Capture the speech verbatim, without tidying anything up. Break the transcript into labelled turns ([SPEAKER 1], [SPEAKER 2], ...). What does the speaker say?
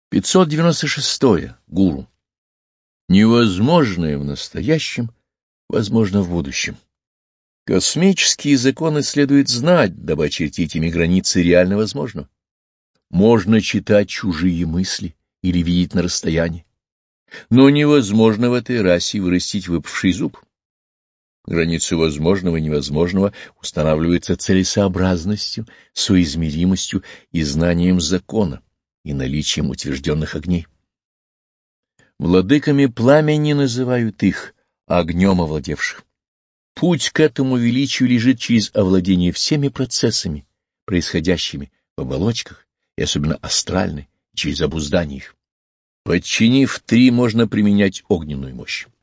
[SPEAKER 1] пятьсот девяносто шестое. Гуру. Невозможное в настоящем возможно в будущем. Космические законы следует знать, дабы очертить ими границы реально возможного. Можно читать чужие мысли или видеть на расстоянии, но невозможно в этой расе вырастить выпавший зуб. Границы возможного и невозможного устанавливаются целесообразностью, соизмеримостью и знанием закона и наличием утвержденных огней. Владыками пламени называют их, огнем овладевших. Путь к этому величию лежит через овладение всеми процессами, происходящими в оболочках, и особенно астральной, через обуздание их. Подчинив три, можно применять огненную мощь.